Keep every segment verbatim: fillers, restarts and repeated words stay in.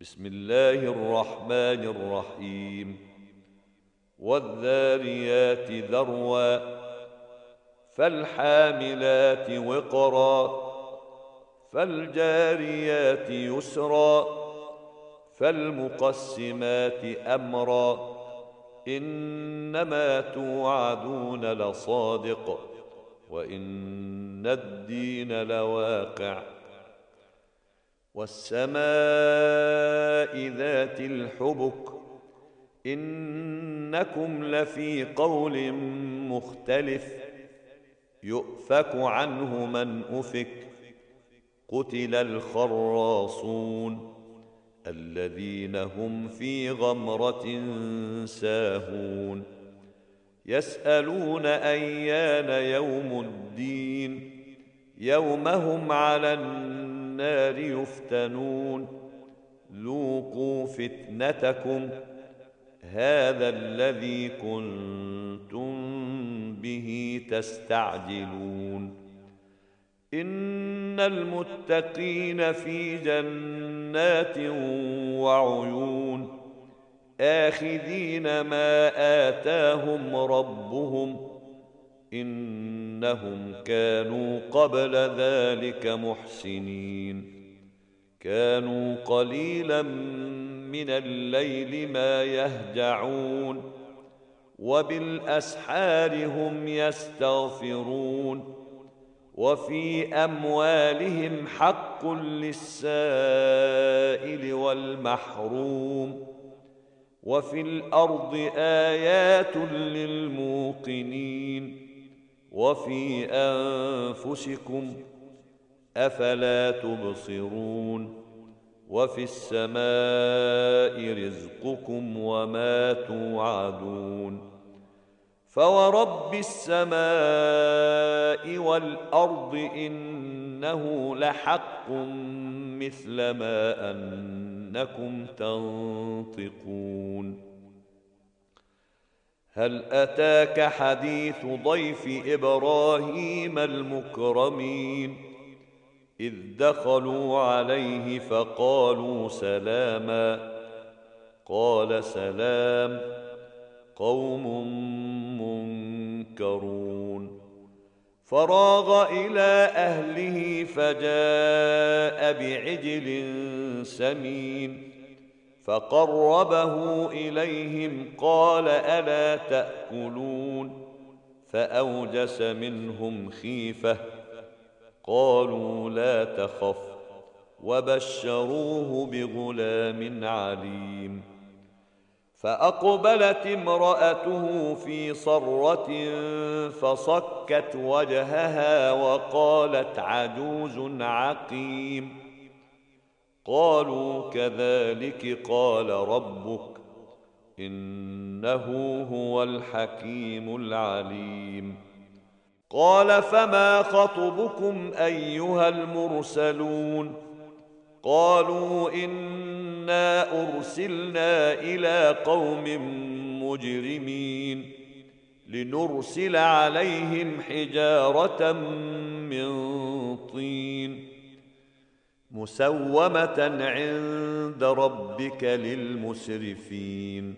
بسم الله الرحمن الرحيم. والذاريات ذروا فالحاملات وقرا فالجاريات يسرا فالمقسمات أمرا إنما توعدون لصادق وإن الدين لواقع. والسماء ذات الحبك إنكم لفي قول مختلف يؤفك عنه من أفك. قتل الخراصون الذين هم في غمرة ساهون يسألون أيان يوم الدين يوم هم على النار يفتنون. ذوقوا فتنتكم هذا الذي كنتم به تستعجلون. إن المتقين في جنات وعيون آخذين ما آتاهم ربهم إنهم كانوا قبل ذلك محسنين. كانوا قليلا من الليل ما يهجعون وبالأسحار هم يستغفرون. وفي أموالهم حق للسائل والمحروم. وفي الأرض آيات للموقنين. وفي أنفسكم أفلا تبصرون. وفي السماء رزقكم وما توعدون. فورب السماء والأرض إنه لحق مثل ما أنكم تنطقون. هل أتاك حديث ضيف إبراهيم المكرمين إذ دخلوا عليه فقالوا سلاما قال سلام قوم منكرون. فراغ إلى أهله فجاء بعجل سمين فقربه إليهم قال ألا تأكلون فأوجس منهم خيفة قالوا لا تخف وبشروه بغلام عليم. فأقبلت امرأته في صرة فصكت وجهها وقالت عجوز عقيم. قالوا كذلك قال ربك إنه هو الحكيم العليم. قال فما خطبكم أيها المرسلون قالوا إنا أرسلنا إلى قوم مجرمين لنرسل عليهم حجارة من طين مسومة عند ربك للمسرفين.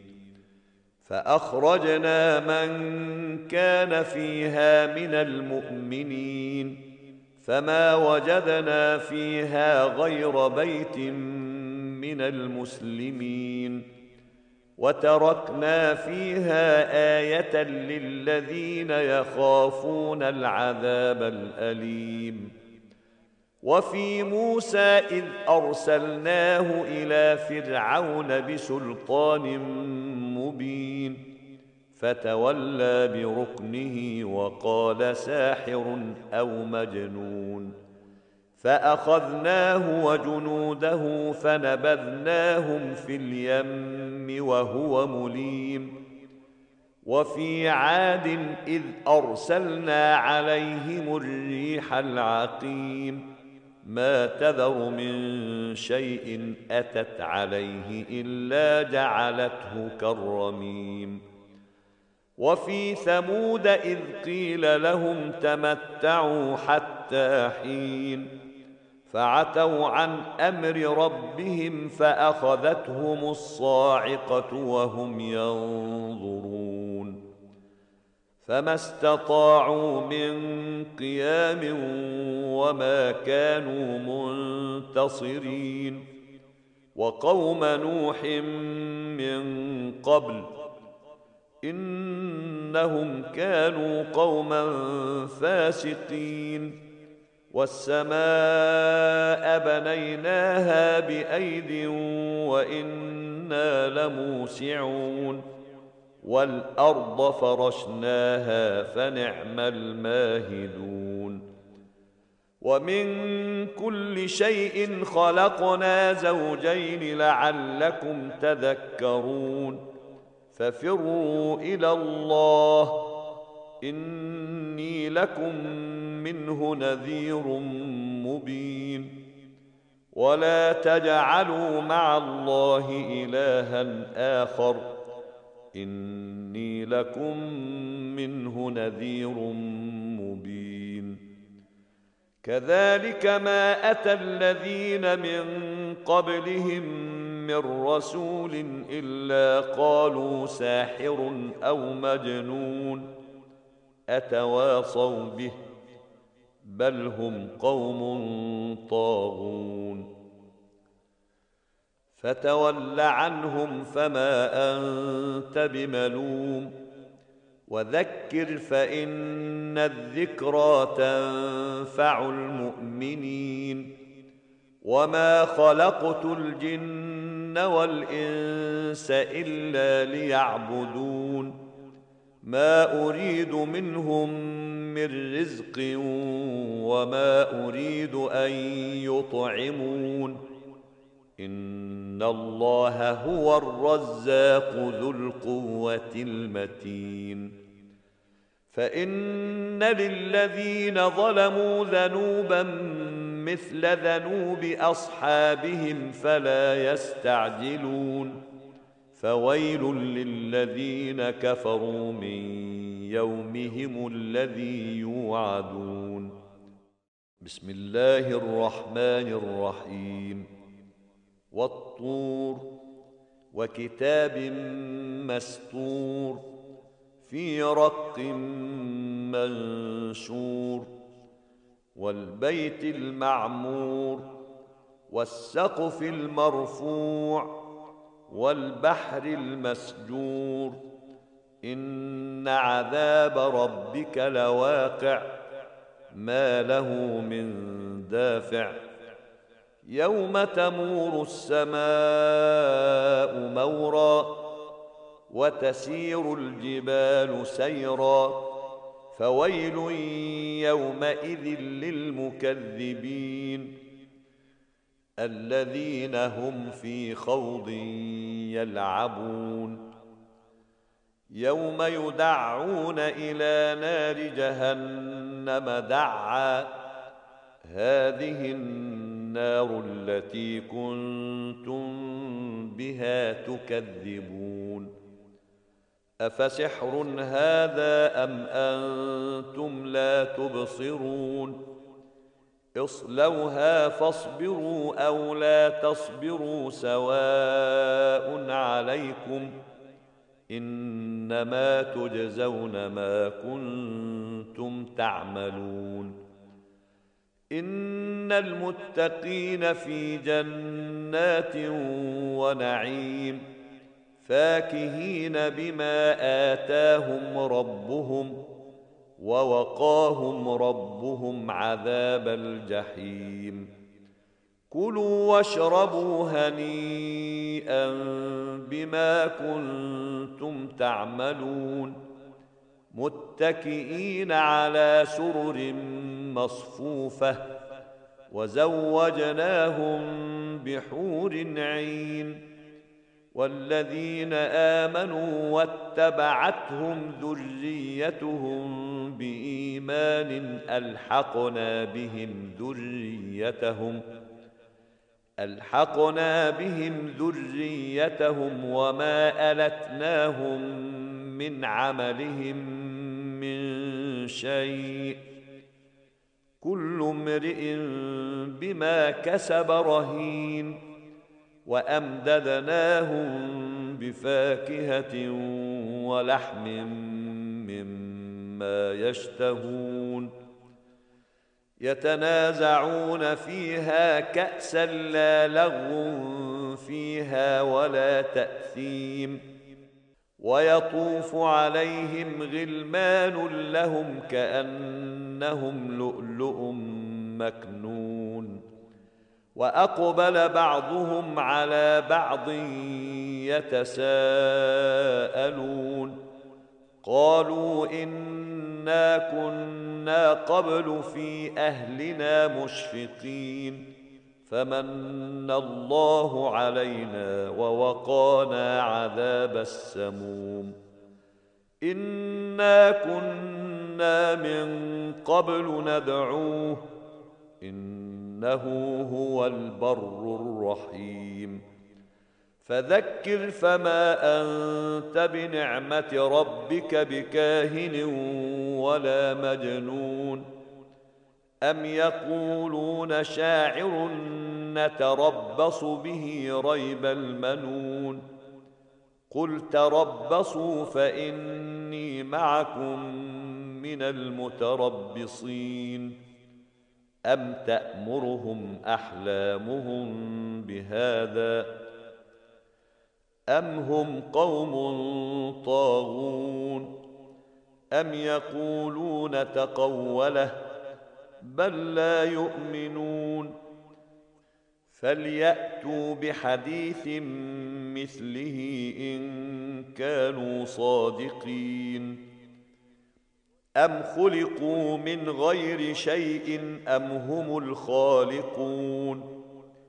فأخرجنا من كان فيها من المؤمنين فما وجدنا فيها غير بيت من المسلمين وتركنا فيها آية للذين يخافون العذاب الأليم. وفي موسى إذ أرسلناه إلى فرعون بسلطان مبين فتولى بركنه وقال ساحر أو مجنون. فأخذناه وجنوده فنبذناهم في اليم وهو مليم. وفي عاد إذ أرسلنا عليهم الريح العقيم ما تذر من شيء أتت عليه إلا جعلته كالرميم. وفي ثمود إذ قيل لهم تمتعوا حتى حين فعتوا عن أمر ربهم فأخذتهم الصاعقة وهم ينظرون فما استطاعوا من قيام وما كانوا منتصرين وقوم نوح من قبل إنهم كانوا قوما فاسقين والسماء بنيناها بأيد وإنا لموسعون والأرض فرشناها فنعم الماهدون ومن كل شيء خلقنا زوجين لعلكم تذكرون ففروا إلى الله إني لكم منه نذير مبين ولا تجعلوا مع الله إلها آخر إني لكم منه نذير مبين كذلك ما أتى الذين من قبلهم من رسول إلا قالوا ساحر أو مجنون أتواصوا به بل هم قوم طاغون فتول عنهم فما أنت بملوم وذكر فإن الذكرى تنفع المؤمنين وما خلقت الجن والإنس إلا ليعبدون ما أريد منهم من رزق وما أريد أن يطعمون إن الله هو الرزاق ذو القوة المتين فإن للذين ظلموا ذنوبا مثل ذنوب أصحابهم فلا يستعجلون فويل للذين كفروا من يومهم الذي يوعدون بسم الله الرحمن الرحيم والطور وكتاب مسطور في رق منشور والبيت المعمور والسقف المرفوع والبحر المسجور إن عذاب ربك لواقع ما له من دافع يوم تمور السماء مورا وتسير الجبال سيرا فويل يومئذ للمكذبين الذين هم في خوض يلعبون يوم يدعون إلى نار جهنم دعا هذه النار التي كنتم بها تكذبون أفسحر هذا أم أنتم لا تبصرون اصلوها فاصبروا أو لا تصبروا سواء عليكم إنما تجزون ما كنتم تعملون إن المتقين في جنات ونعيم فاكهين بما آتاهم ربهم ووقاهم ربهم عذاب الجحيم كلوا واشربوا هنيئا بما كنتم تعملون متكئين على سرر مصفوفة وزوجناهم بحور عين والذين آمنوا واتبعتهم ذريتهم بإيمان ألحقنا بهم ذريتهم ألحقنا بهم ذريتهم وما ألتناهم من عملهم من شيء كل امرئ بما كسب رهين وأمددناهم بفاكهة ولحم مما يشتهون يتنازعون فيها كأسا لا لغو فيها ولا تأثيم ويطوف عليهم غلمان لهم كأنهم لؤلؤ مكنون وأقبل بعضهم على بعض يتساءلون قالوا إنا كنا قبل في أهلنا مشفقين فمن الله علينا ووقانا عذاب السموم إنا كنا من قبل ندعوه إنه هو البر الرحيم فذكر فما أنت بنعمة ربك بكاهن ولا مجنون أم يقولون شاعر نتربص به ريب المنون قل تربصوا فإني معكم من المتربصين أم تأمرهم أحلامهم بهذا أم هم قوم طاغون أم يقولون تقوله بل لا يؤمنون فليأتوا بحديث مثله إن كانوا صادقين أم خلقوا من غير شيء أم هم الخالقون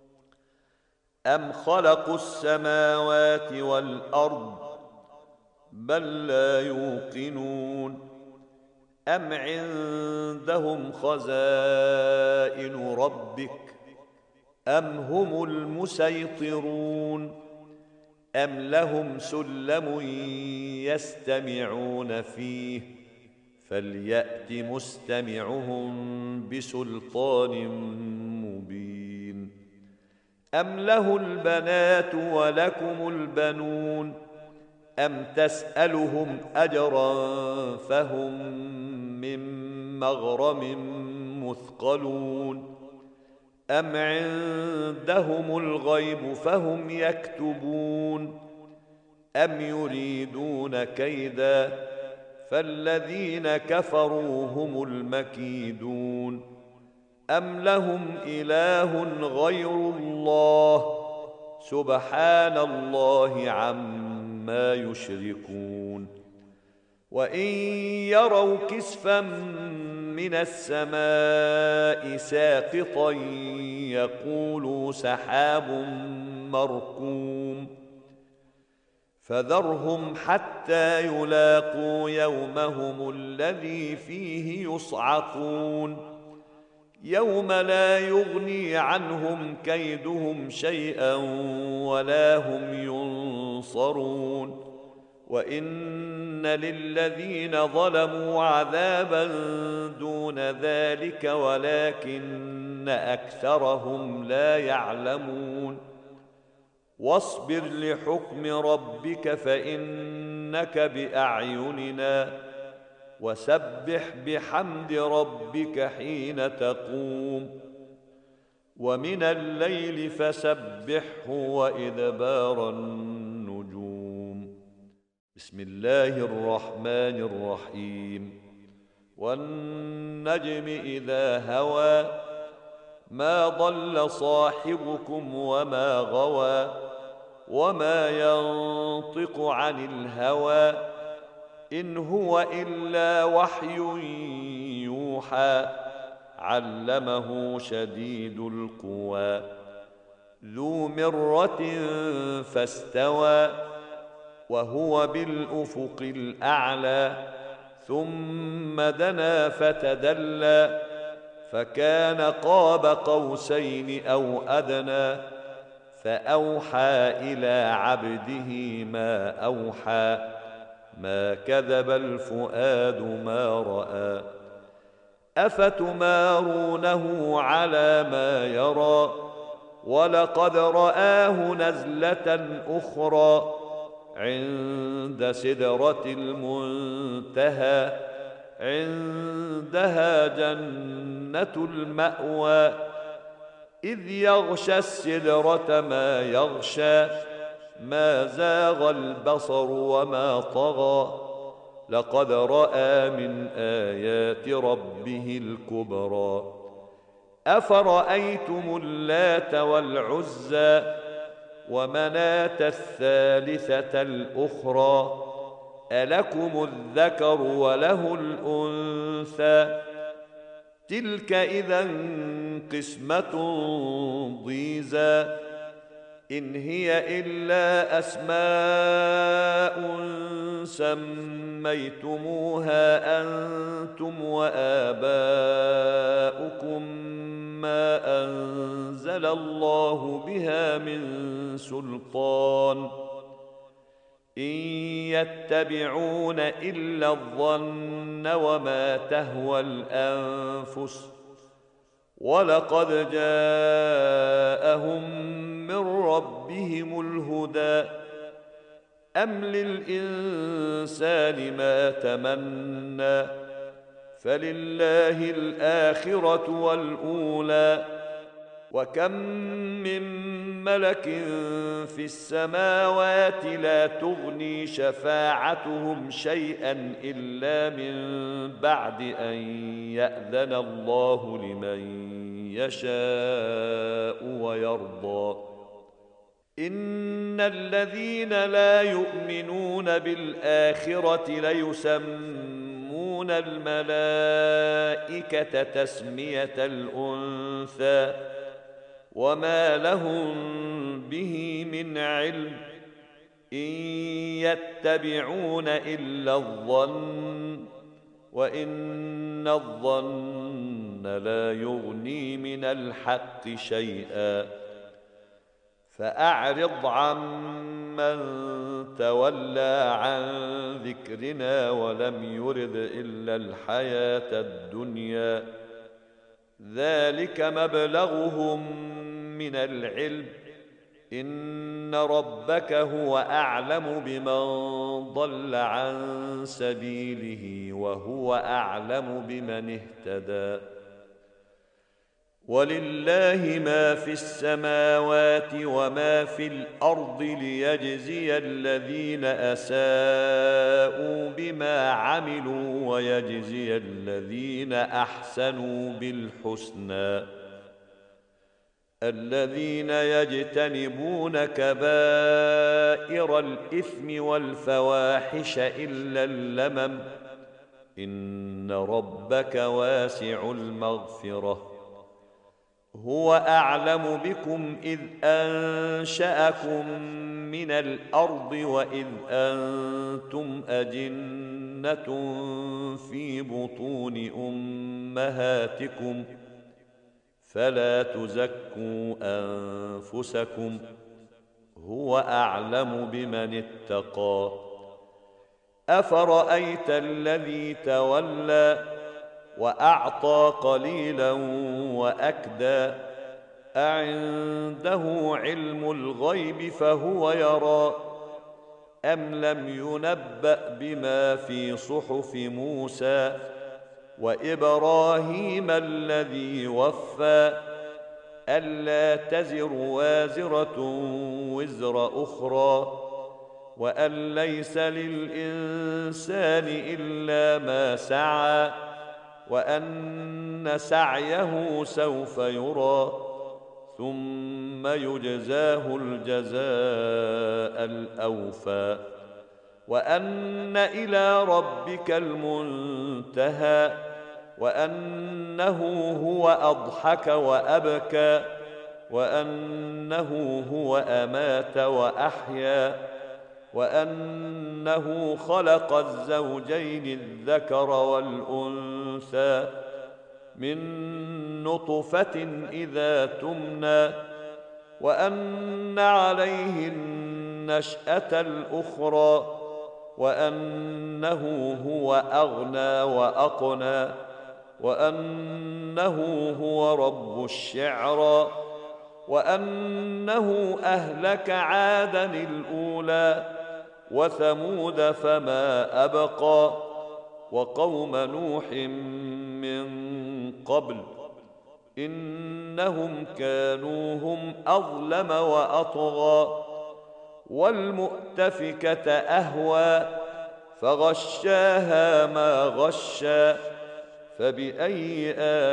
أم خلقوا السماوات والأرض بل لا يوقنون أم عندهم خزائن ربك أم هم المسيطرون أم لهم سلم يستمعون فيه فليأت مستمعهم بسلطان مبين أم له البنات ولكم البنون أم تسألهم أجرا فهم من مغرم مثقلون أم عندهم الغيب فهم يكتبون أم يريدون كيدا فالذين كفروا هم المكيدون أم لهم إله غير الله سبحان الله عما يشركون وإن يروا كسفا من السماء ساقطا يقولوا سحاب مركوم فذرهم حتى يلاقوا يومهم الذي فيه يصعقون يوم لا يغني عنهم كيدهم شيئا ولا هم ينصرون وإن للذين ظلموا عذابا دون ذلك ولكن أكثرهم لا يعلمون واصبر لحكم ربك فإنك بأعيننا وسبح بحمد ربك حين تقوم ومن الليل فسبحه وإدبار النجوم بسم الله الرحمن الرحيم والنجم إذا هوى ما ضل صاحبكم وما غوى وما ينطق عن الهوى إن هو إلا وحي يوحى علمه شديد القوى ذو مرة فاستوى وهو بالأفق الأعلى ثم دنا فتدلى فكان قاب قوسين أو أدنى فأوحى إلى عبده ما أوحى ما كذب الفؤاد ما رأى أفتمارونه على ما يرى ولقد رآه نزلة أخرى عند سدرة المنتهى عندها جنة المأوى إذ يغشى السدرة ما يغشى ما زاغ البصر وما طغى لقد رأى من آيات ربه الكبرى أفرأيتم اللات والعزى ومناة الثالثة الأخرى ألكم الذكر وله الأنثى تلك إذا قسمة ضيزى إن هي إلا أسماء سميتموها أنتم وآباؤكم ما أنزل الله بها من سلطان إن يتبعون إلا الظن وما تهوى الأنفس ولقد جاءهم من ربهم الهدى أم للإنسان ما تمنى فلله الآخرة والأولى وكم من ملك في السماوات لا تغني شفاعتهم شيئا إلا من بعد أن يأذن الله لمن يشاء ويرضى إن الذين لا يؤمنون بالآخرة ليسمون الملائكة تسمية الأنثى وما لهم به من علم إن يتبعون إلا الظن وإن الظن لا يغني من الحق شيئا فأعرض عمن تولى عن ذكرنا ولم يرد إلا الحياة الدنيا ذلك مبلغهم من العلم إن ربك هو أعلم بمن ضل عن سبيله وهو أعلم بمن اهتدى ولله ما في السماوات وما في الأرض ليجزي الذين أساءوا بما عملوا ويجزي الذين أحسنوا بالحسنى الذين يجتنبون كبائر الإثم والفواحش إلا اللمم إن ربك واسع المغفرة هو أعلم بكم إذ أنشأكم من الأرض وإذ أنتم أجنة في بطون أمهاتكم فلا تزكوا أنفسكم هو أعلم بمن اتقى أفرأيت الذي تولى وأعطى قليلا وأكدى أعنده علم الغيب فهو يرى أم لم ينبأ بما في صحف موسى وإبراهيم الذي وفى ألا تزر وازرة وزر أخرى وأن ليس للإنسان إلا ما سعى وأن سعيه سوف يرى ثم يجزاه الجزاء الأوفى وأن إلى ربك المنتهى وأنه هو أضحك وأبكى وأنه هو أمات وأحيا وأنه خلق الزوجين الذكر والأنثى من نطفة إذا تمنى وأن عليه النشأة الأخرى وأنه هو أغنى وأقنى وأنه هو رب الشعرى، وأنه أهلك عادا الأولى وثمود فما أبقى وقوم نوح من قبل إنهم كانوا هم أظلم وأطغى، والمؤتفكة أهوى فغشاها ما غشى، فبأي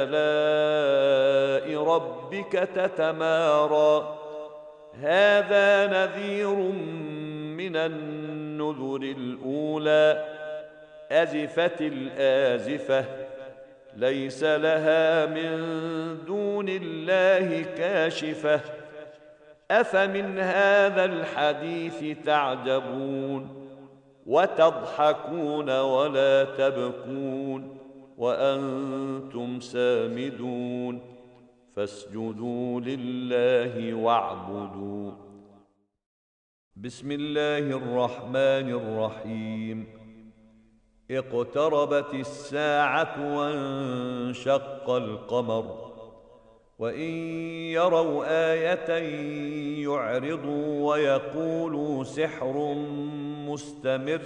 آلاء ربك تتمارى. هذا نذير من النذر الأولى، أزفت الآزفة، ليس لها من دون الله كاشفة. أفمن هذا الحديث تعجبون وتضحكون ولا تبكون وأنتم سامدون، فاسجدوا لله واعبدوا. بسم الله الرحمن الرحيم. اقتربت الساعة وانشق القمر، وإن يروا آية يعرضوا ويقولوا سحر مستمر،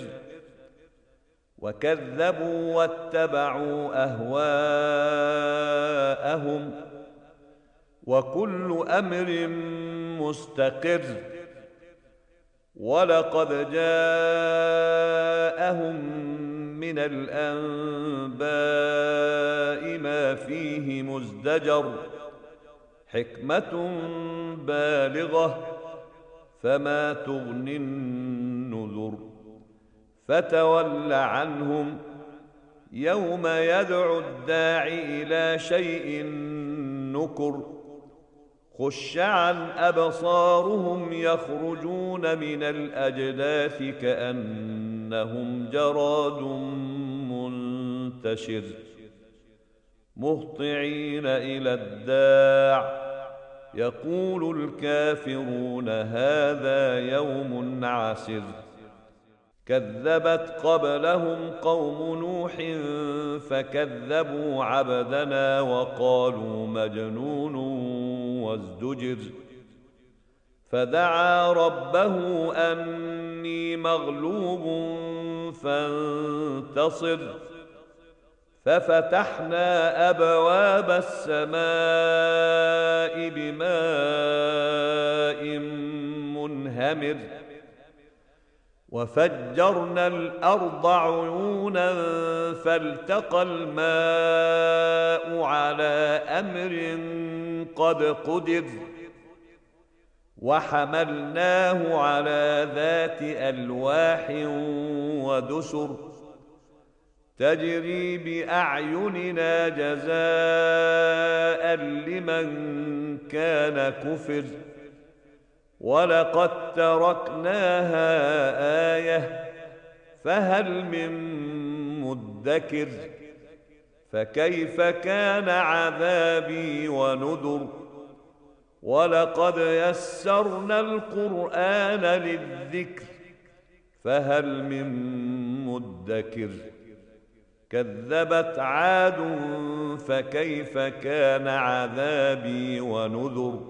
وكذبوا واتبعوا أهواءهم، وكل أمر مستقر، ولقد جاءهم من الأنباء ما فيه مزدجر، حكمة بالغة، فما تغني النذر. فتول عنهم يوم يدعو الداع إلى شيء نكر، خش عن أبصارهم يخرجون من الأجداث كأنهم جراد منتشر، مهطعين إلى الداع يقول الكافرون هذا يوم عسر. كذبت قبلهم قوم نوح فكذبوا عبدنا وقالوا مجنون وازدجر، فدعا ربه أني مغلوب فانتصر، ففتحنا أبواب السماء بماء منهمر، وفجرنا الأرض عيونا فالتقى الماء على أمر قد قدر، وحملناه على ذات ألواح ودسر، تجري بأعيننا جزاء لمن كان كفر، ولقد تركناها آية فهل من مدكر. فكيف كان عذابي ونذر. ولقد يسرنا القرآن للذكر فهل من مدكر. كذبت عاد فكيف كان عذابي ونذر.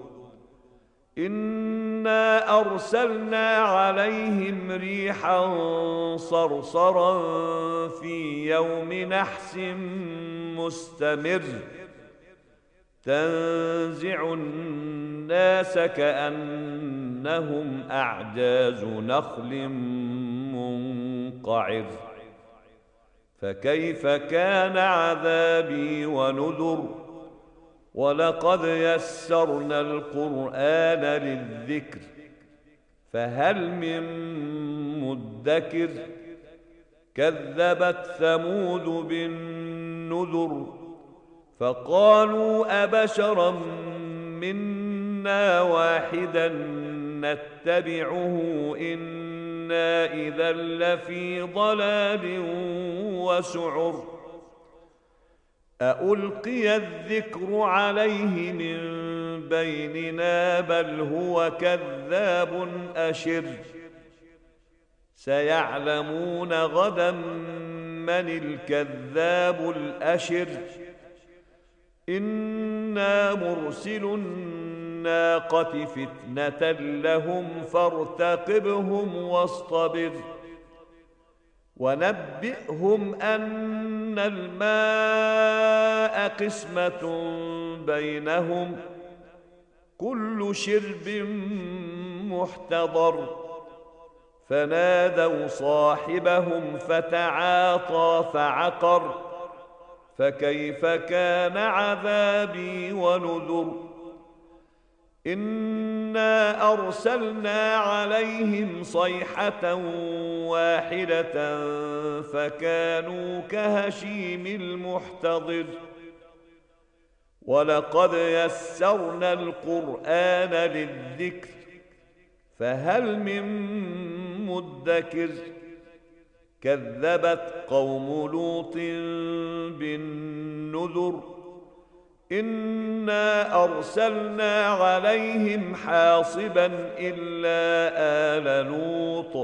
إنا أرسلنا عليهم ريحا صرصرا في يوم نحس مستمر، تنزع الناس كأنهم أعجاز نخل منقعر. فكيف كان عذابي ونذر. ولقد يسرنا القرآن للذكر فهل من مدكر. كذبت ثمود بالنذر فقالوا أبشرا منا واحدا نتبعه إنا إذا لفي ضلال وسعر. أألقي الذكر عليه من بيننا بل هو كذاب أشر. سيعلمون غدا من الكذاب الأشر. إنا مرسل الناقة فتنة لهم فارتقبهم واصطبر ونبئهم أن الماء قسمة بينهم كل شرب محتضر فنادوا صاحبهم فتعاطى فعقر فكيف كان عذابي ونذر إنا أرسلنا عليهم صيحة واحدة فكانوا كهشيم المحتضر ولقد يسرنا القرآن للذكر فهل من مدكر كذبت قوم لوط بالنذر إنا أرسلنا عليهم حاصبا إلا آل لوط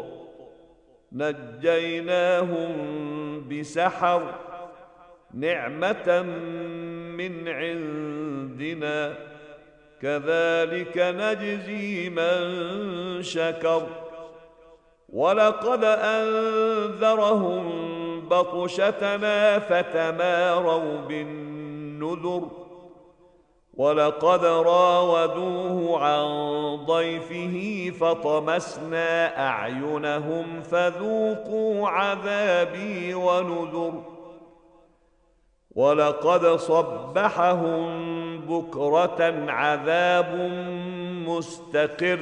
نجيناهم بسحر نعمة من عندنا كذلك نجزي من شكر ولقد أنذرهم بطشتنا فتماروا بالنذر ولقد راودوه عن ضيفه فطمسنا أعينهم فذوقوا عذابي ونذر ولقد صبحهم بكرة عذاب مستقر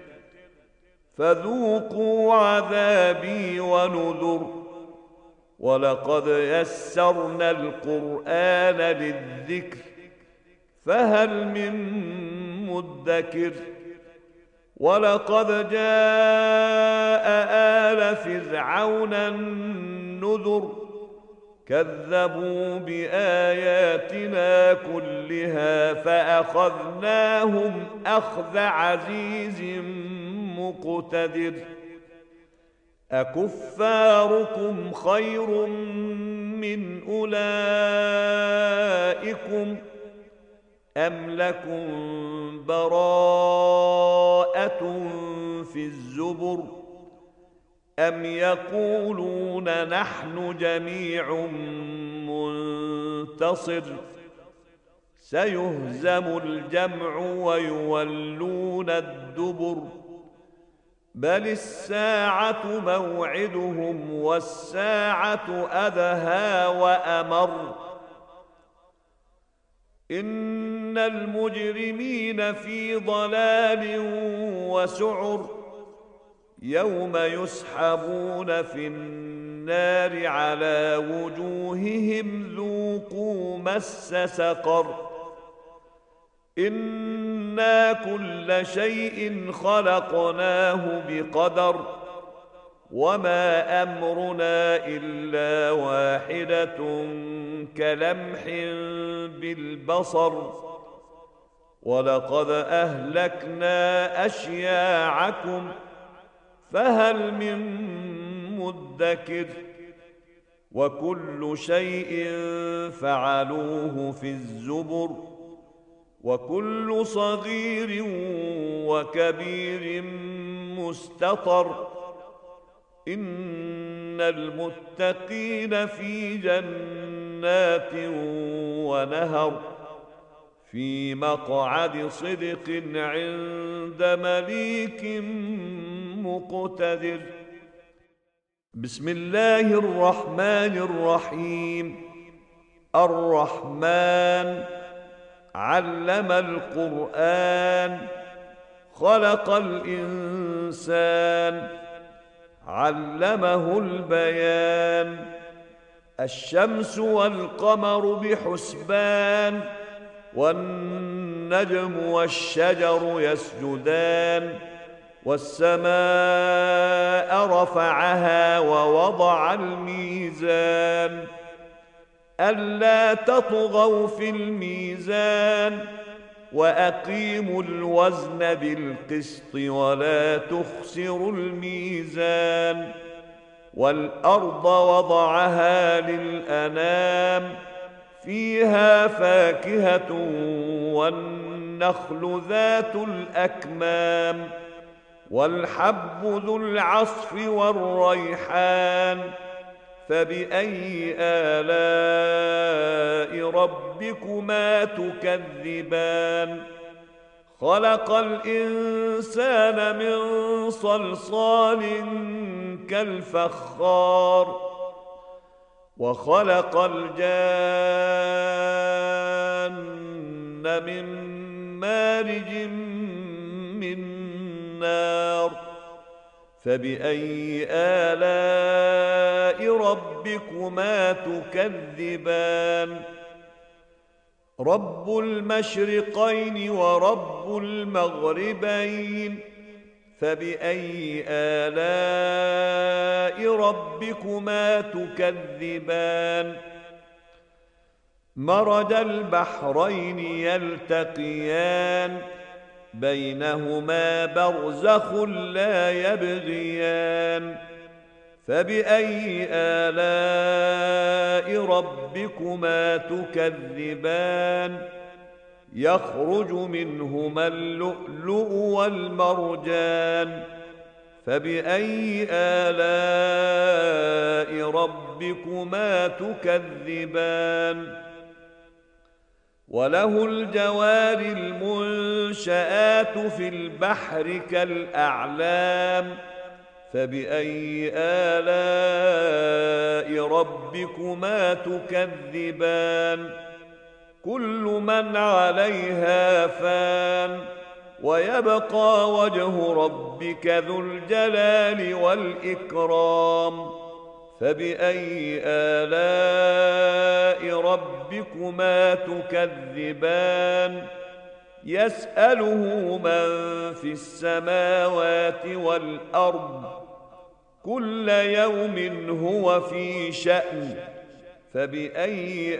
فذوقوا عذابي ونذر ولقد يسرنا القرآن للذكر فهل من مدكر ولقد جاء آل فرعون النذر كذبوا بآياتنا كلها فأخذناهم أخذ عزيز مقتدر أكفاركم خير من أولئكم أم لكم براءة في الزبر أم يقولون نحن جميع منتصر سيهزم الجمع ويولون الدبر بل الساعة موعدهم والساعة أدهى وأمر إن المجرمين في ضلال وسعر يوم يسحبون في النار على وجوههم ذوقوا مس سقر إنا كل شيء خلقناه بقدر وما أمرنا إلا واحدة كلمح بالبصر ولقد أهلكنا أشياعكم فهل من مدكر وكل شيء فعلوه في الزبر وكل صغير وكبير مستطر إن المتقين في جنات ونهر في مقعد صدق عند مليك مقتدر بسم الله الرحمن الرحيم الرحمن علم القرآن خلق الإنسان علمه البيان الشمس والقمر بحسبان والنجم والشجر يسجدان والسماء رفعها ووضع الميزان ألا تطغوا في الميزان وأقيموا الوزن بالقسط ولا تخسروا الميزان والأرض وضعها للأنام فيها فاكهة والنخل ذات الأكمام والحب ذو العصف والريحان فبأي آلاء ربكما تكذبان خلق الإنسان من صلصال كالفخار وخلق الجان من مارج من نار فبأي آلاء ربكما تكذبان رب المشرقين ورب المغربين فبأي آلاء ربكما تكذبان مرج البحرين يلتقيان بينهما برزخ لا يبغيان فبأي آلاء ربكما تكذبان يخرج منهما اللؤلؤ والمرجان فبأي آلاء ربكما تكذبان وله الجوار المنشآت في البحر كالأعلام فبأي آلاء ربكما تكذبان كل من عليها فان ويبقى وجه ربك ذو الجلال والإكرام فبأي آلاء ربكما تكذبان يسأله من في السماوات والأرض كل يوم هو في شأن فبأي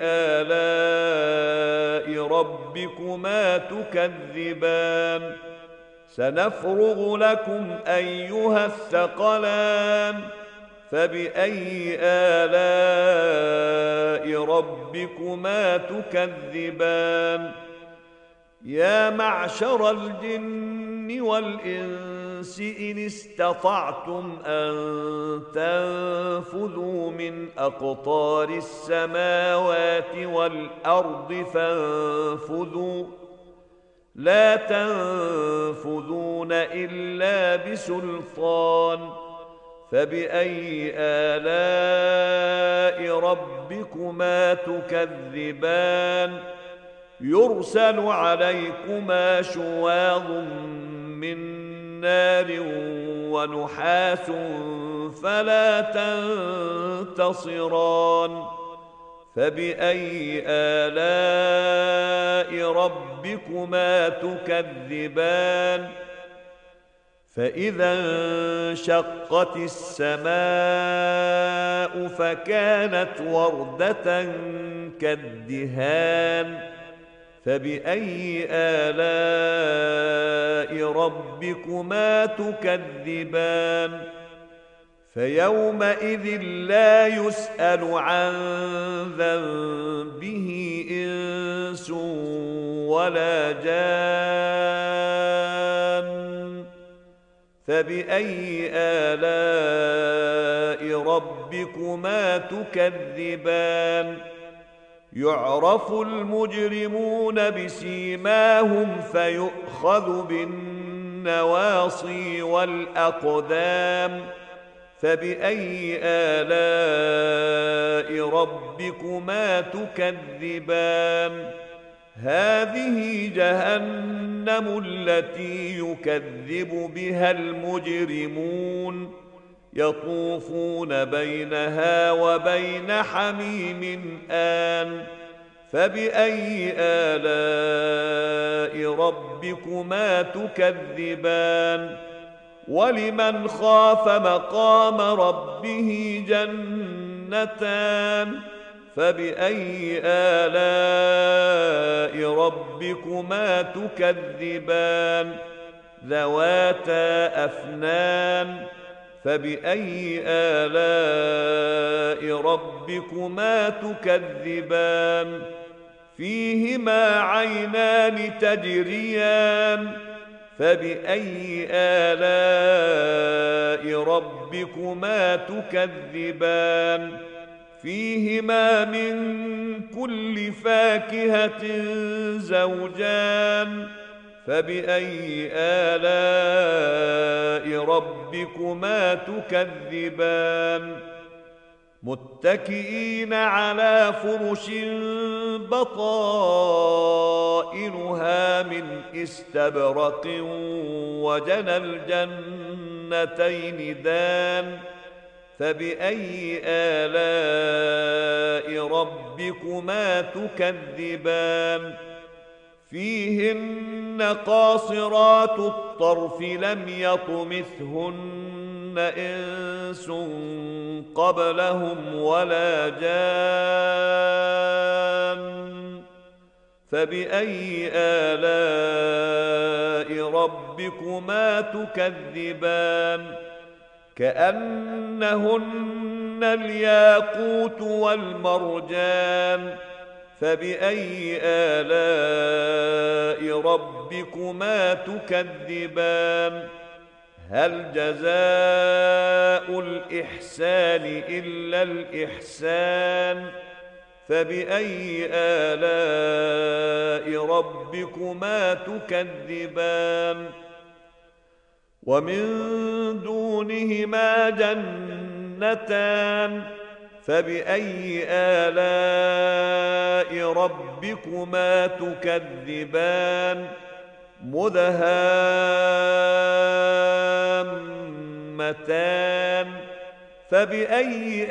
آلاء ربكما تكذبان سنفرغ لكم أيها الثقلان فبأي آلاء ربكما تكذبان يا معشر الجن والإنس إن استطعتم أن تنفذوا من أقطار السماوات والأرض فانفذوا لا تنفذون إلا بسلطان فبأي آلاء ربكما تكذبان يرسل عليكما شواظ من نار ونحاس فلا تنتصران فبأي آلاء ربكما تكذبان فإذا انشقت السماء فكانت وردة كالدهان فبأي آلاء ربكما تكذبان فيومئذ لا يسأل عن ذنبه إنس ولا جان فبأي آلاء ربكما تكذبان يعرف المجرمون بسيماهم فيؤخذ بالنواصي والأقدام فبأي آلاء ربكما تكذبان هذه جهنم التي يكذب بها المجرمون يطوفون بينها وبين حميم آن فبأي آلاء ربكما تكذبان ولمن خاف مقام ربه جنتان فبأي آلاء ربكما تكذبان ذواتا أفنان فبأي آلاء ربكما تكذبان فيهما عينان تجريان فبأي آلاء ربكما تكذبان فيهما من كل فاكهة زوجان فبأي آلاء ربكما تكذبان متكئين على فرش بطائنها من استبرق وجنى الجنتين دان فبأي آلاء ربكما تكذبان فيهن قاصرات الطرف لم يطمثهن إنس قبلهم ولا جان فبأي آلاء ربكما تكذبان كأنهن الياقوت والمرجان فبأي آلاء ربكما تكذبان هل جزاء الإحسان إلا الإحسان فبأي آلاء ربكما تكذبان ومن دونهما جنتان فبأي آلاء ربكما تكذبان مدهامتان فبأي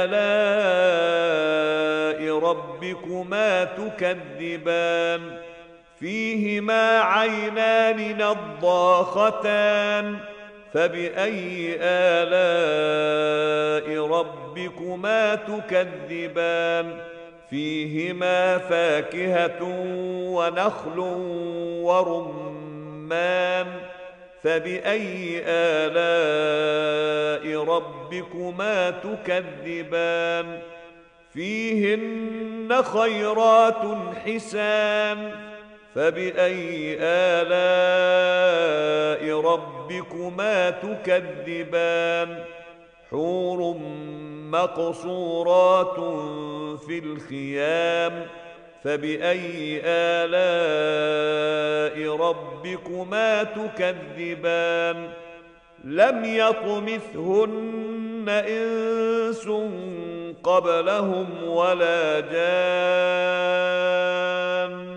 آلاء ربكما تكذبان فيهما عينان نضاختان فبأي آلاء ربكما تكذبان فيهما فاكهة ونخل ورمان فبأي آلاء ربكما تكذبان فيهن خيرات حسان فبأي آلاء ربكما تكذبان حور مقصورات في الخيام فبأي آلاء ربكما تكذبان لم يطمثهن إنس قبلهم ولا جان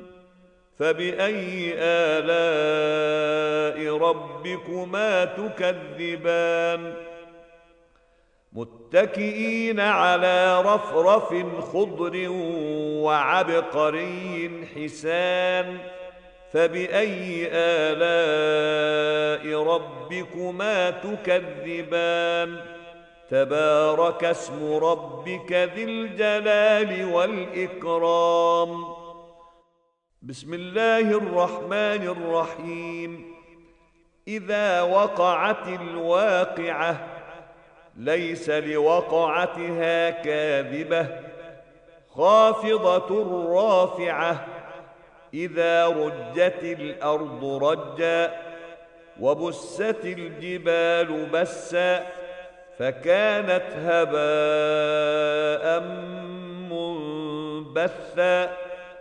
فبأي آلاء ربكما تكذبان متكئين على رفرف خضر وعبقري حسان فبأي آلاء ربكما تكذبان تبارك اسم ربك ذي الجلال والإكرام بسم الله الرحمن الرحيم إذا وقعت الواقعة ليس لوقعتها كاذبة خافضة رافعة إذا رجت الأرض رجا وبست الجبال بسا فكانت هباء منبثا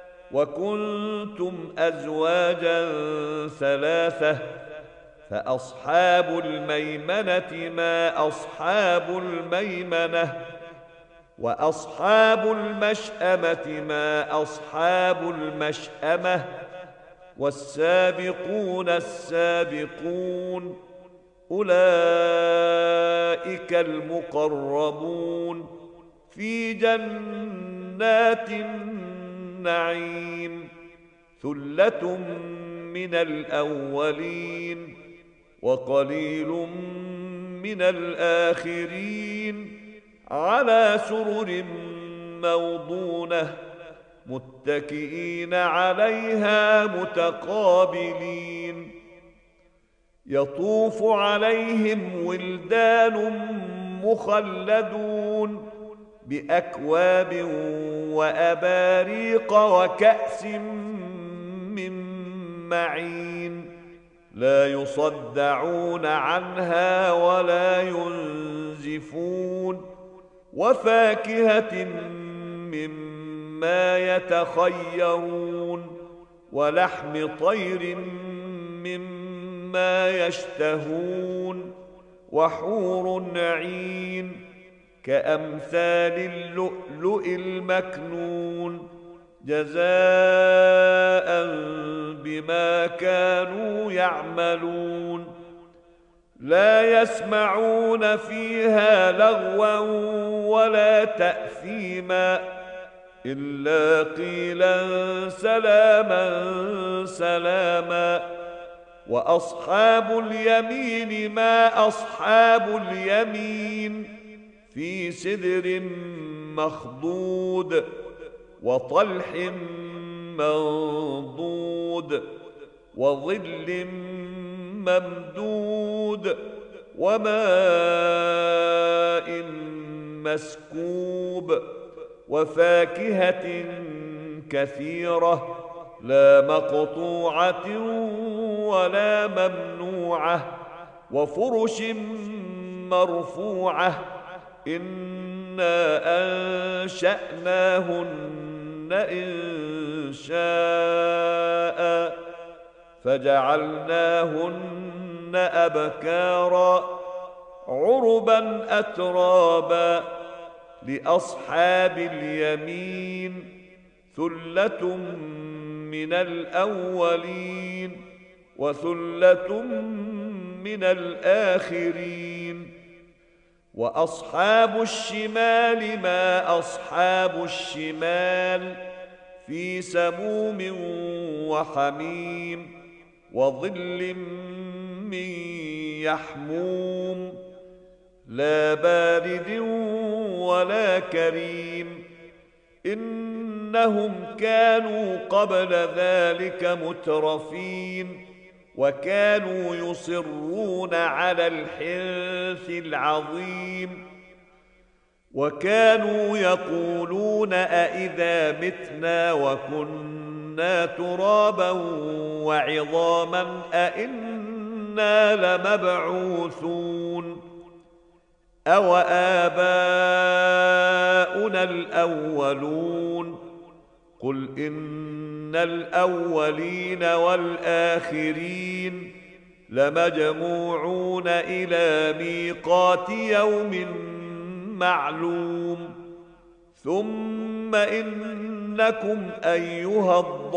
وكنتم أزواجا ثلاثة فأصحاب الميمنة ما أصحاب الميمنة وأصحاب المشأمة ما أصحاب المشأمة والسابقون السابقون أولئك المقربون في جنات النعيم ثلة من الأولين وقليل من الآخرين على سرر موضونة متكئين عليها متقابلين يطوف عليهم ولدان مخلدون بأكواب وأباريق وكأس من معين لا يصدعون عنها ولا ينزفون وفاكهة مما يتخيرون ولحم طير مما يشتهون وحور عين كأمثال اللؤلؤ المكنون جزاء بما كانوا يعملون لا يسمعون فيها لغوا ولا تأثيما إلا قيلا سلاما سلاما وأصحاب اليمين ما أصحاب اليمين في سدر مخضود وطلح منضود وظل ممدود وماء مسكوب وفاكهة كثيرة لا مقطوعة ولا ممنوعة وفرش مرفوعة إنا أنشأناهن إن شاء فجعلناهن أبكارا عربا أترابا لأصحاب اليمين ثلة من الأولين وثلة من الآخرين وأصحاب الشمال ما أصحاب الشمال في سموم وحميم وظل من يحموم لا بارد ولا كريم إنهم كانوا قبل ذلك مترفين وكانوا يصرون على الحنث العظيم وكانوا يقولون أئذا متنا وكنا ترابا وعظاما أئنا لمبعوثون أو آباؤنا الأولون قل إن الأولين والآخرين لمجموعون إلى ميقات يوم معلوم ثم إنكم أيها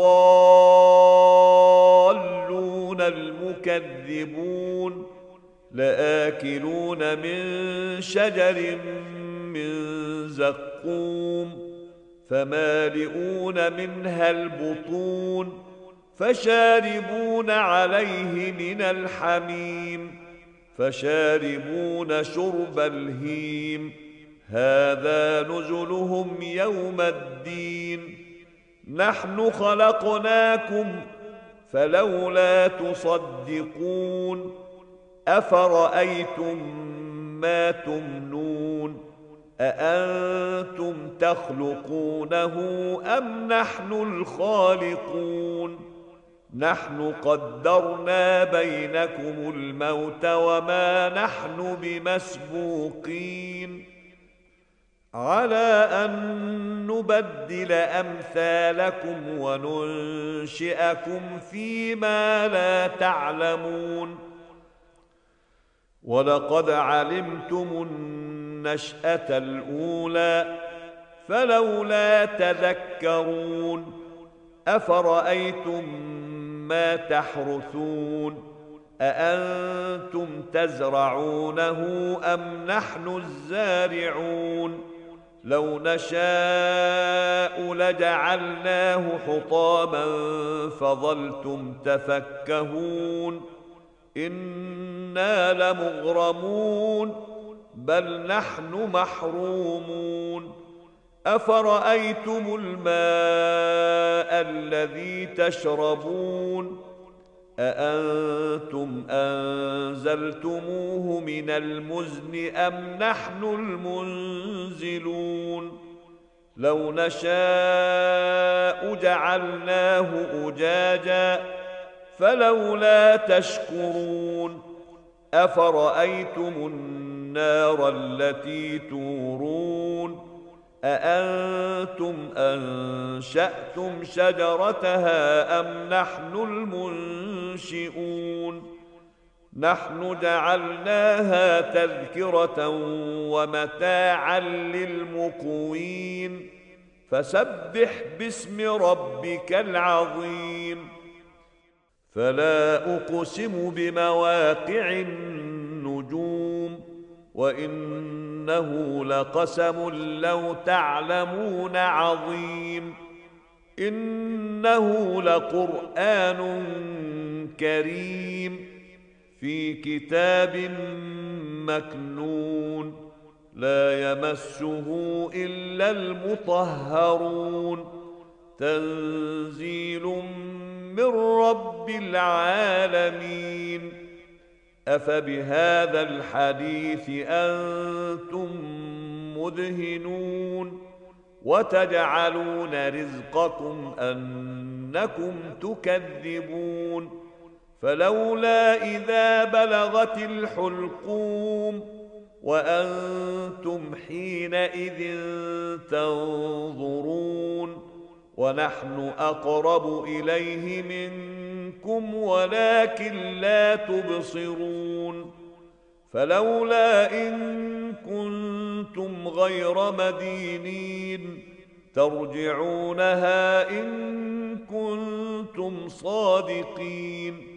الضالون المكذبون لآكلون من شجر من زقوم فمالئون منها البطون فشاربون عليه من الحميم فشاربون شرب الهيم هذا نزلهم يوم الدين نحن خلقناكم فلولا تصدقون أفرأيتم ما تمنون أأنتم تخلقونه أم نحن الخالقون نحن قدرنا بينكم الموت وما نحن بمسبوقين على أن نبدل أمثالكم وننشئكم فيما لا تعلمون ولقد علمتم النشأة الأولى فلولا تذكرون أفرأيتم ما تحرثون أأنتم تزرعونه أم نحن الزارعون لو نشاء لجعلناه حطاما فظلتم تفكهون إنا لمغرمون بل نحن محرومون أفرأيتم الماء الذي تشربون أأنتم أنزلتموه من المزن أم نحن المنزلون لو نشاء جعلناه أجاجا فلولا تشكرون أفرأيتم النار التي تورون أأنتم أنشأتم شجرتها أم نحن المنشئون نحن جعلناها تذكرة ومتاعا للمقوين فسبح باسم ربك العظيم فلا أقسم بمواقع النجوم وإنه لقسم لو تعلمون عظيم إنه لقرآن كريم في كتاب مكنون لا يمسه إلا المطهرون تنزيل من رب العالمين أفبهذا الحديث أنتم مدهنون وتجعلون رزقكم أنكم تكذبون فلولا إذا بلغت الحلقوم وأنتم حينئذ تنظرون ونحن أقرب إليه منكم ولكن لا تبصرون فلولا إن كنتم غير مدينين ترجعونها إن كنتم صادقين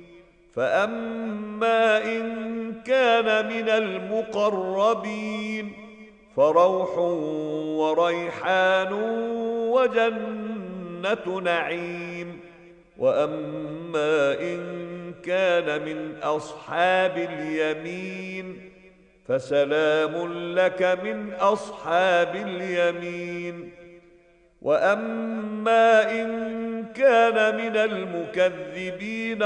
فأما إن كان من المقربين فروح وريحان وجنة نعيم وأما إن كان من أصحاب اليمين فسلام لك من أصحاب اليمين وأما إن كان من المكذبين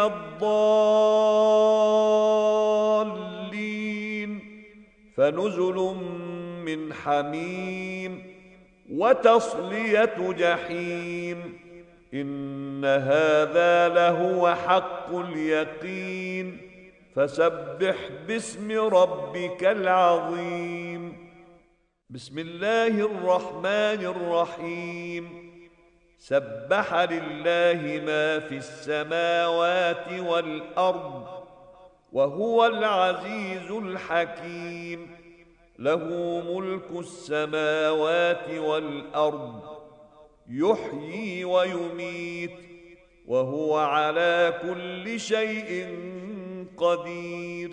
الضالين فنزل من حميم وتصلية جحيم إن هذا لهو حق اليقين فسبح باسم ربك العظيم بسم الله الرحمن الرحيم سبح لله ما في السماوات والأرض وهو العزيز الحكيم له ملك السماوات والأرض يحيي ويميت وهو على كل شيء قدير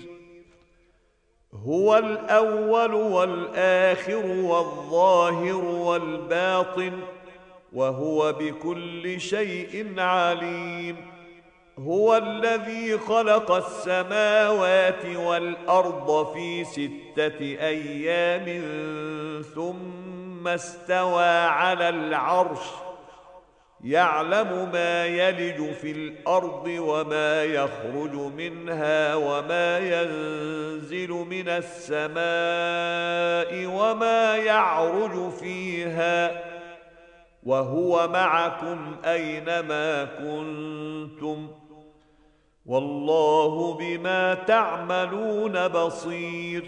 هو الأول والآخر والظاهر والباطن وهو بكل شيء عليم هو الذي خلق السماوات والأرض في ستة أيام ثم استوى على العرش يعلم ما يلج في الأرض وما يخرج منها وما ينزل من السماء وما يعرج فيها وهو معكم أينما كنتم والله بما تعملون بصير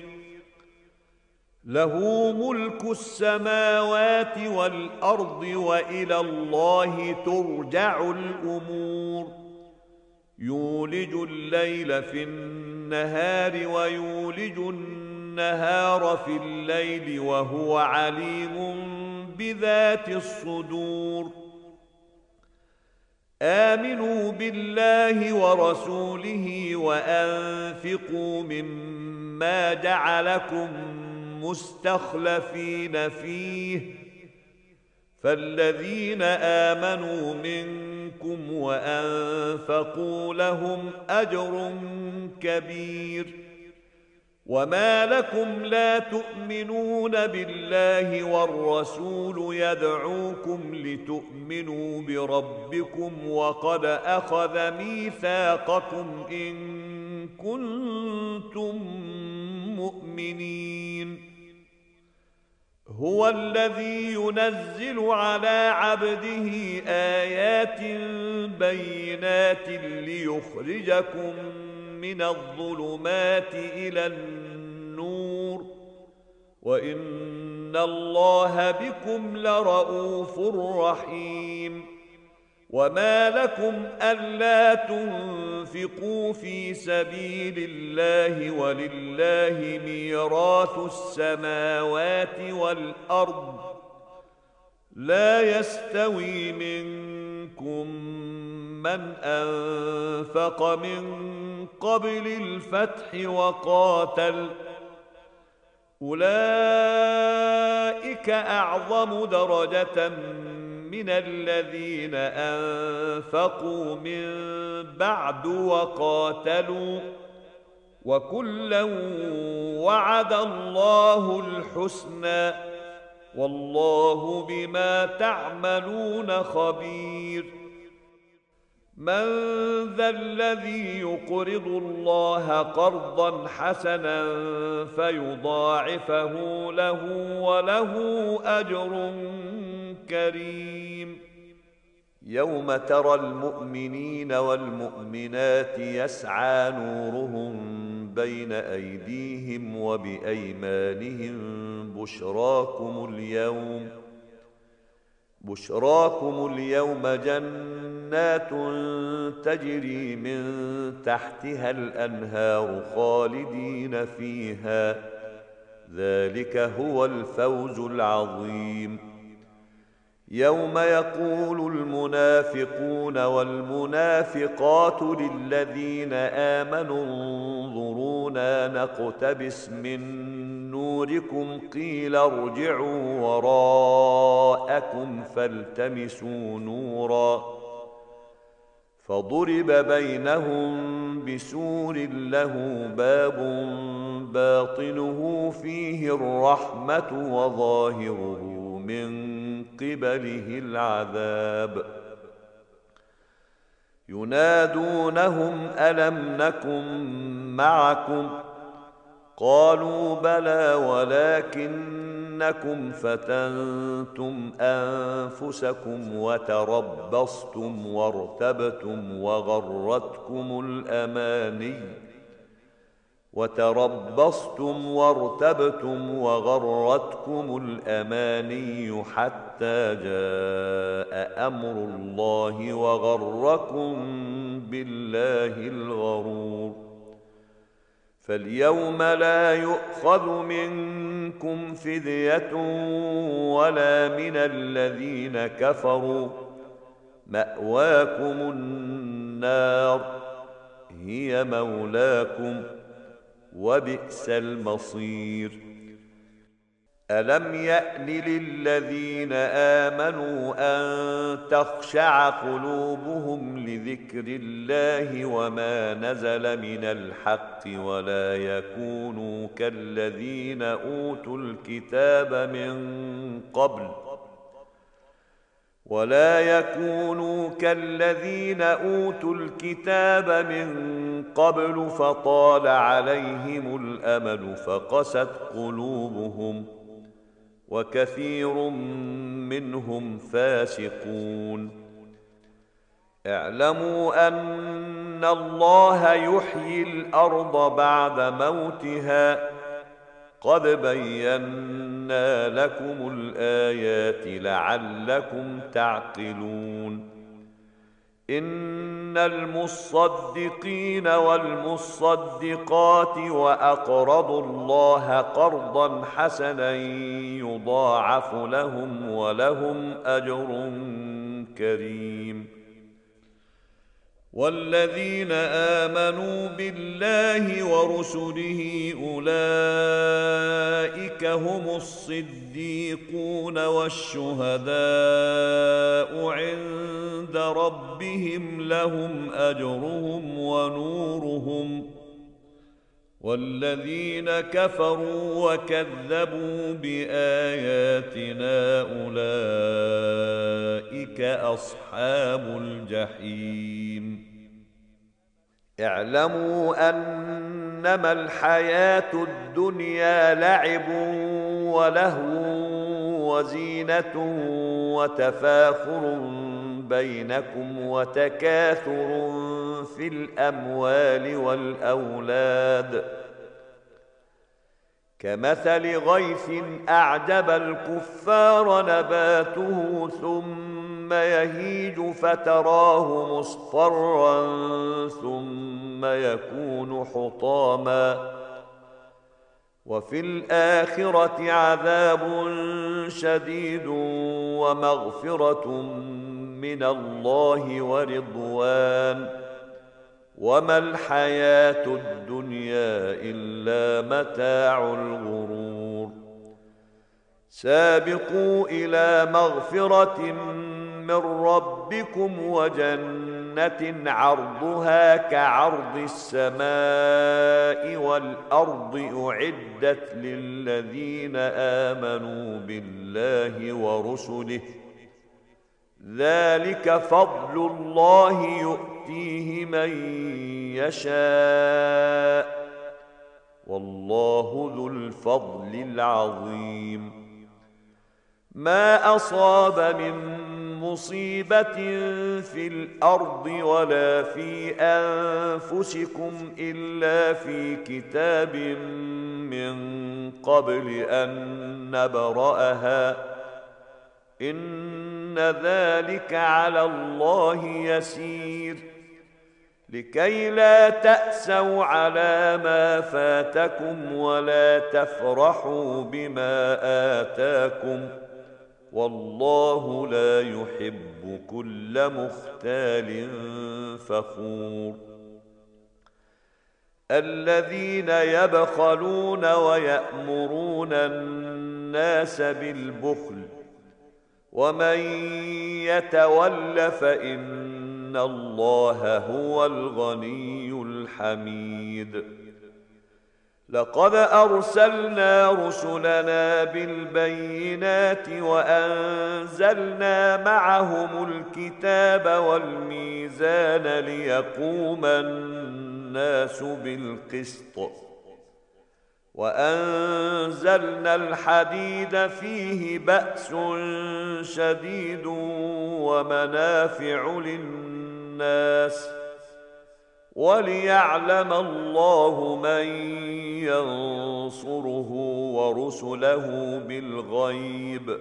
له ملك السماوات والأرض وإلى الله ترجع الأمور يولج الليل في النهار ويولج النهار في الليل وهو عليم بذات الصدور آمنوا بالله ورسوله وأنفقوا مما جعلكم مستخلفين فيه فالذين آمنوا منكم وأنفقوا لهم أجر كبير وما لكم لا تؤمنون بالله والرسول يدعوكم لتؤمنوا بربكم وقد أخذ ميثاقكم إن كنتم مؤمنين. هو الذي ينزل على عبده آيات بينات ليخرجكم من الظلمات إلى النور وإن الله بكم لرؤوف رحيم. وما لكم ألا تنفقوا في سبيل الله ولله ميراث السماوات والأرض لا يستوي منكم من أنفق من قبل الفتح وقاتل أولئك أعظم درجة من الذين أنفقوا من بعد وقاتلوا وكلا وعد الله الحسنى والله بما تعملون خبير. من ذا الذي يقرض الله قرضا حسنا فيضاعفه له وله أجر كريم. يوم ترى المؤمنين والمؤمنات يسعى نورهم بين أيديهم وبأيمانهم بشراكم اليوم بشراكم اليوم جنات تجري من تحتها الأنهار خالدين فيها ذلك هو الفوز العظيم. يوم يقول المنافقون والمنافقات للذين آمنوا انظرونا نقتبس من نوركم قيل ارجعوا وراءكم فالتمسوا نورا فضرب بينهم بسور له باب باطنه فيه الرحمة وظاهره من قبله العذاب. ينادونهم ألم نكن معكم قالوا بلى ولكنكم فتنتم أنفسكم وتربصتم وارتبتم وغرتكم الأماني وتربصتم وارتبتم وغرتكم الأماني حتى جاء أمر الله وغركم بالله الغرور. فاليوم لا يؤخذ منكم فدية ولا من الذين كفروا مأواكم النار هي مولاكم وبئس المصير. ألم يأن للذين آمنوا أن تخشع قلوبهم لذكر الله وما نزل من الحق ولا يكونوا كالذين أوتوا الكتاب من قبل ولا يكونوا كالذين أوتوا الكتاب من قبل فطال عليهم الأمد فقست قلوبهم وكثير منهم فاسقون. اعلموا أن الله يحيي الأرض بعد موتها قد بينا لكم الآيات لعلكم تعقلون. إن المصدقين والمصدقات وأقرضوا الله قرضا حسنا يضاعف لهم ولهم أجر كريم. والذين آمنوا بالله ورسله أولئك هم الصديقون والشهداء عند ربهم لهم أجرهم ونورهم والذين كفروا وكذبوا بآياتنا أولئك أصحاب الجحيم. اعلموا أنما الحياة الدنيا لعب ولهو وزينة وتفاخر بينكم وتكاثر في الأموال والأولاد كمثل غيث أعجب الكفار نباته ثم يهيج فتراه مصفرا ثم يكون حطاما وفي الآخرة عذاب شديد ومغفرة من الله ورضوان وما الحياة الدنيا إلا متاع الغرور. سابقوا إلى مغفرة من ربكم وجنة عرضها كعرض السماء والأرض أعدت للذين آمنوا بالله ورسله ذلك فضل الله يؤتيه من يشاء والله ذو الفضل العظيم. ما أصاب من مصيبة في الأرض ولا في أنفسكم إلا في كتاب من قبل أن نبرأها إن ذلك على الله يسير. لكي لا تأسوا على ما فاتكم ولا تفرحوا بما آتاكم والله لا يحب كل مختال فخور. الذين يبخلون ويأمرون الناس بالبخل ومن يتول فإن الله هو الغني الحميد. لقد أرسلنا رسلنا بالبينات وأنزلنا معهم الكتاب والميزان ليقوم الناس بالقسط وأنزلنا الحديد فيه بأس شديد ومنافع للناس وليعلم الله من ينصره ورسله بالغيب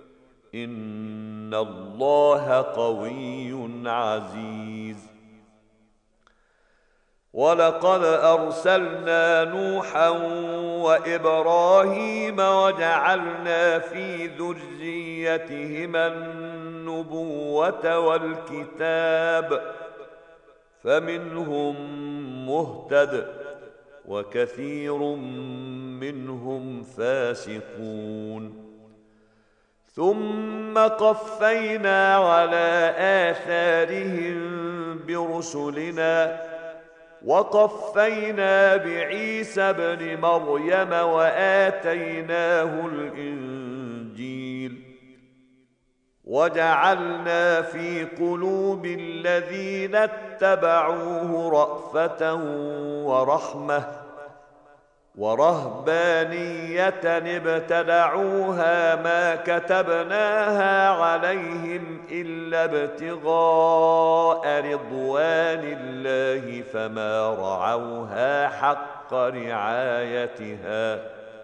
إن الله قوي عزيز. ولقد أرسلنا نوحا وإبراهيم وجعلنا في ذريتهما النبوة والكتاب فمنهم مهتد وكثير منهم فاسقون. ثم قفينا على آثارهم برسلنا وقفينا بعيسى ابن مريم وآتيناه الإنجيل وجعلنا في قلوب الذين اتبعوه رأفة ورحمة ورهبانية ابتدعوها ما كتبناها عليهم إلا ابتغاء رضوان الله فما رعوها حق رعايتها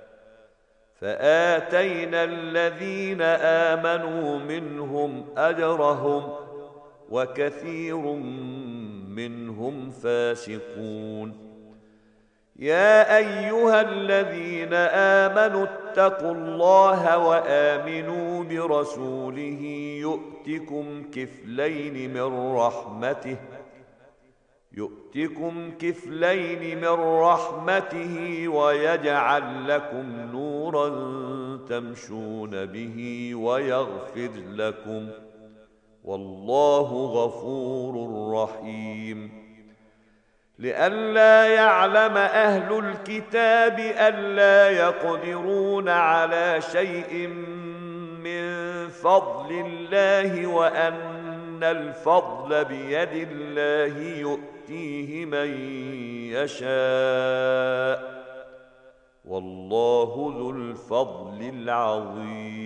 فآتينا الذين آمنوا منهم أجرهم وكثير منهم فاسقون. يا أيها الذين آمنوا اتقوا الله وآمنوا برسوله يؤتكم كفلين من رحمته يؤتكم كفلين من رحمته ويجعل لكم نورا تمشون به ويغفر لكم والله غفور رحيم. لئلا يعلم أهل الكتاب ألا يقدرون على شيء من فضل الله وأن الفضل بيد الله يؤتيه من يشاء والله ذو الفضل العظيم.